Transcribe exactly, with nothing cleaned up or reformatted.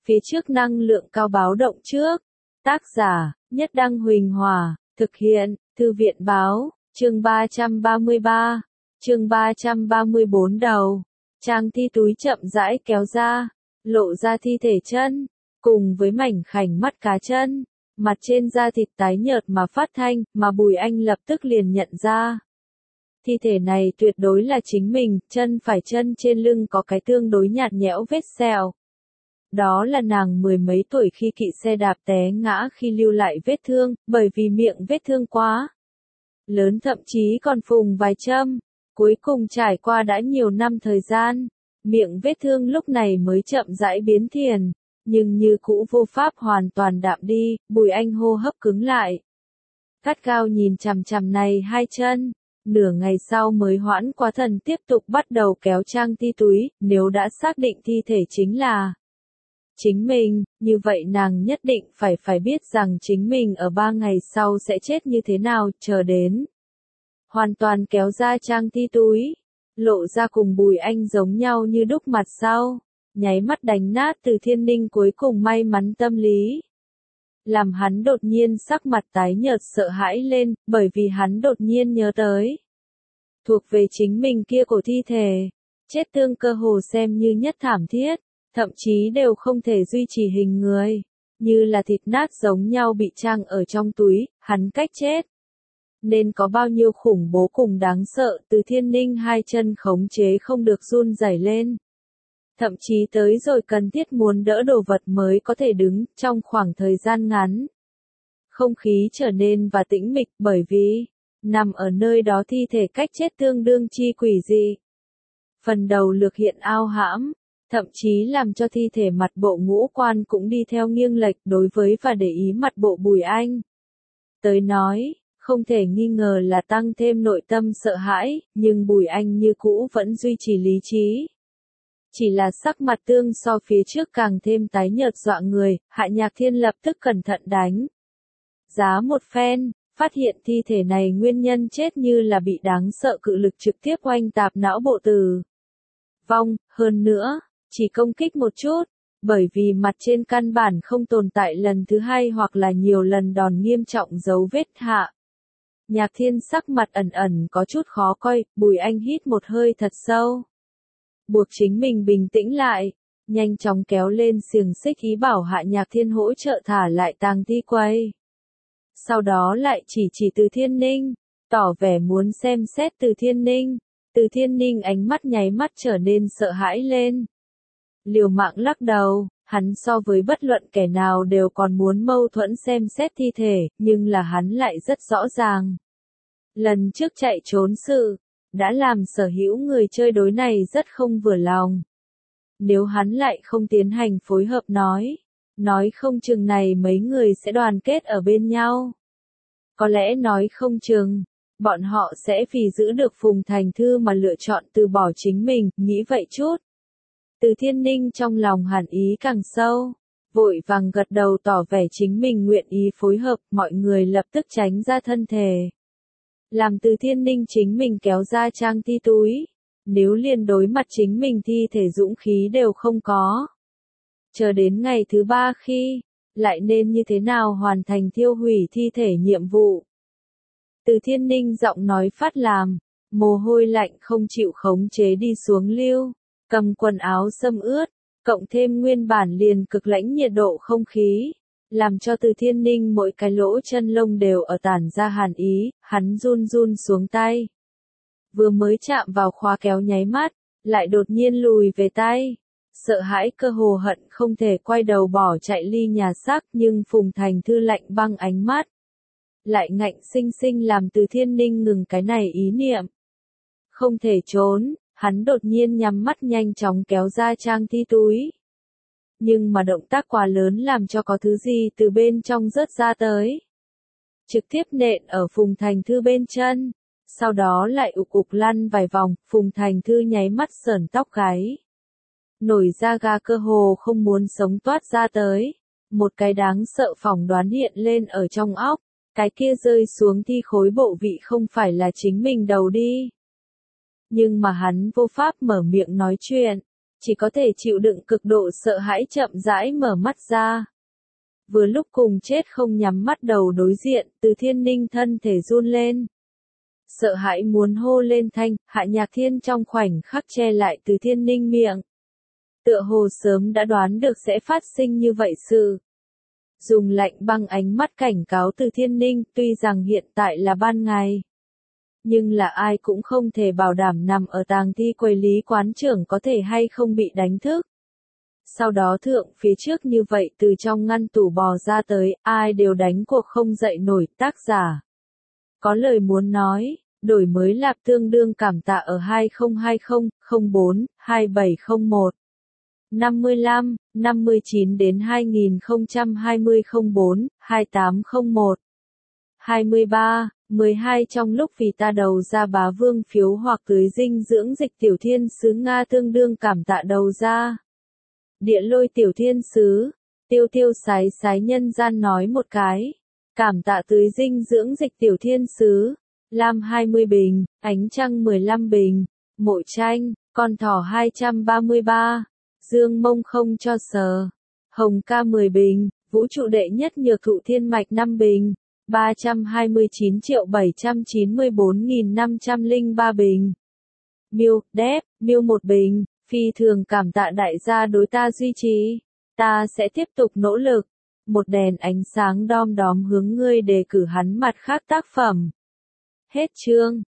phía trước năng lượng cao báo động trước. Tác giả, Nhất Đăng Huỳnh Hòa, thực hiện, Thư viện Báo, chương ba trăm ba mươi ba, chương ba trăm ba mươi bốn đầu. Trang thi túi chậm rãi kéo ra, lộ ra thi thể chân, cùng với mảnh khảnh mắt cá chân, mặt trên da thịt tái nhợt mà phát thanh, mà Bùi Anh lập tức liền nhận ra. Thi thể này tuyệt đối là chính mình, chân phải chân trên lưng có cái tương đối nhạt nhẽo vết sẹo. Đó là nàng mười mấy tuổi khi kỵ xe đạp té ngã khi lưu lại vết thương, bởi vì miệng vết thương quá lớn thậm chí còn phùng vài châm. Cuối cùng trải qua đã nhiều năm thời gian, miệng vết thương lúc này mới chậm rãi biến thiền, nhưng như cũ vô pháp hoàn toàn đạm đi. Bùi Anh hô hấp cứng lại, gắt gao nhìn chằm chằm này hai chân, nửa ngày sau mới hoãn qua thần tiếp tục bắt đầu kéo trang thi túi. Nếu đã xác định thi thể chính là chính mình, như vậy nàng nhất định phải phải biết rằng chính mình ở ba ngày sau sẽ chết như thế nào. Chờ đến hoàn toàn kéo ra trang thi túi, lộ ra cùng Bùi Anh giống nhau như đúc mặt sau, nháy mắt đánh nát Từ Thiên Ninh cuối cùng may mắn tâm lý. Làm hắn đột nhiên sắc mặt tái nhợt sợ hãi lên, bởi vì hắn đột nhiên nhớ tới thuộc về chính mình kia cổ thi thể, chết tương cơ hồ xem như nhất thảm thiết, thậm chí đều không thể duy trì hình người, như là thịt nát giống nhau bị trang ở trong túi. Hắn cách chết nên có bao nhiêu khủng bố cùng đáng sợ. Từ Thiên Ninh hai chân khống chế không được run rẩy lên, thậm chí tới rồi cần thiết muốn đỡ đồ vật mới có thể đứng. Trong khoảng thời gian ngắn, không khí trở nên và tĩnh mịch, bởi vì nằm ở nơi đó thi thể cách chết tương đương chi quỷ dị. Phần đầu lược hiện ao hãm, thậm chí làm cho thi thể mặt bộ ngũ quan cũng đi theo nghiêng lệch. Đối với và để ý mặt bộ Bùi Anh tới nói, không thể nghi ngờ là tăng thêm nội tâm sợ hãi, nhưng Bùi Anh như cũ vẫn duy trì lý trí. Chỉ là sắc mặt tương so phía trước càng thêm tái nhợt dọa người. Hạ Nhạc Thiên lập tức cẩn thận đánh giá một phen, phát hiện thi thể này nguyên nhân chết như là bị đáng sợ cự lực trực tiếp oanh tạp não bộ tử vong, hơn nữa chỉ công kích một chút, bởi vì mặt trên căn bản không tồn tại lần thứ hai hoặc là nhiều lần đòn nghiêm trọng dấu vết. Hạ Nhạc Thiên sắc mặt ẩn ẩn có chút khó coi. Bùi Anh hít một hơi thật sâu, buộc chính mình bình tĩnh lại, nhanh chóng kéo lên xiềng xích ý bảo Hạ Nhạc Thiên hỗ trợ thả lại tang thi quay. Sau đó lại chỉ chỉ Từ Thiên Ninh, tỏ vẻ muốn xem xét Từ Thiên Ninh. Từ Thiên Ninh ánh mắt nháy mắt trở nên sợ hãi lên, liều mạng lắc đầu. Hắn so với bất luận kẻ nào đều còn muốn mâu thuẫn xem xét thi thể, nhưng là hắn lại rất rõ ràng. Lần trước chạy trốn sự, đã làm sở hữu người chơi đối này rất không vừa lòng. Nếu hắn lại không tiến hành phối hợp nói, nói không chừng này mấy người sẽ đoàn kết ở bên nhau. Có lẽ nói không chừng, bọn họ sẽ vì giữ được Phùng Thành Thư mà lựa chọn từ bỏ chính mình. Nghĩ vậy chút, Từ Thiên Ninh trong lòng hàn ý càng sâu, vội vàng gật đầu tỏ vẻ chính mình nguyện ý phối hợp. Mọi người lập tức tránh ra thân thể, làm Từ Thiên Ninh chính mình kéo ra trang thi túi. Nếu liền đối mặt chính mình thi thể dũng khí đều không có, chờ đến ngày thứ ba khi, lại nên như thế nào hoàn thành thiêu hủy thi thể nhiệm vụ. Từ Thiên Ninh giọng nói phát làm, mồ hôi lạnh không chịu khống chế đi xuống lưu, cầm quần áo xâm ướt, cộng thêm nguyên bản liền cực lãnh nhiệt độ không khí, làm cho Từ Thiên Ninh mỗi cái lỗ chân lông đều ở tản ra hàn ý. Hắn run run xuống tay, vừa mới chạm vào khóa kéo nháy mắt, lại đột nhiên lùi về tay, sợ hãi cơ hồ hận không thể quay đầu bỏ chạy ly nhà xác. Nhưng Phùng Thành Thư lạnh băng ánh mắt lại ngạnh sinh sinh làm Từ Thiên Ninh ngừng cái này ý niệm. Không thể trốn, hắn đột nhiên nhắm mắt nhanh chóng kéo ra trang thi túi. Nhưng mà động tác quá lớn làm cho có thứ gì từ bên trong rớt ra tới, trực tiếp nện ở Phùng Thành Thư bên chân, sau đó lại ục ục lăn vài vòng. Phùng Thành Thư nháy mắt sởn tóc gáy, nổi da gà cơ hồ không muốn sống toát ra tới. Một cái đáng sợ phỏng đoán hiện lên ở trong óc, cái kia rơi xuống thi khối bộ vị không phải là chính mình đầu đi. Nhưng mà hắn vô pháp mở miệng nói chuyện, chỉ có thể chịu đựng cực độ sợ hãi chậm rãi mở mắt ra. Vừa lúc cùng chết không nhắm mắt đầu đối diện, Từ Thiên Ninh thân thể run lên. Sợ hãi muốn hô lên thanh, Hạ Nhạc Thiên trong khoảnh khắc che lại Từ Thiên Ninh miệng. Tựa hồ sớm đã đoán được sẽ phát sinh như vậy sự. Dùng lạnh băng ánh mắt cảnh cáo Từ Thiên Ninh, tuy rằng hiện tại là ban ngày. Nhưng là ai cũng không thể bảo đảm nằm ở tàng thi quầy Lý quán trưởng có thể hay không bị đánh thức. Sau đó thượng phía trước như vậy từ trong ngăn tủ bò ra tới, ai đều đánh cuộc không dậy nổi, tác giả. Có lời muốn nói, đổi mới lạp tương đương cảm tạ ở hai không hai không, không bốn, hai bảy không một. năm mươi lăm, năm mươi chín đến hai nghìn không trăm hai mươi không bốn, hai tám không một. hai mươi ba, mười hai trong lúc vì ta đầu ra bá vương phiếu hoặc tưới dinh dưỡng dịch tiểu thiên sứ Nga tương đương cảm tạ đầu ra. Địa lôi tiểu thiên sứ, tiêu tiêu sái sái nhân gian nói một cái. Cảm tạ tưới dinh dưỡng dịch tiểu thiên sứ. Lam hai mươi bình, ánh trăng mười lăm bình, mộ tranh, con thỏ hai trăm ba mươi ba, dương mông không cho sờ, hồng ca mười bình, vũ trụ đệ nhất nhược thụ thiên mạch năm bình, ba trăm hai mươi chín triệu bảy trăm chín mươi bốn nghìn năm trăm lẻ ba bình. Miêu, đép, miêu một bình, phi thường cảm tạ đại gia đối ta duy trì, ta sẽ tiếp tục nỗ lực. Một đèn ánh sáng đom đóm hướng ngươi đề cử hắn mặt khác tác phẩm. Hết chương.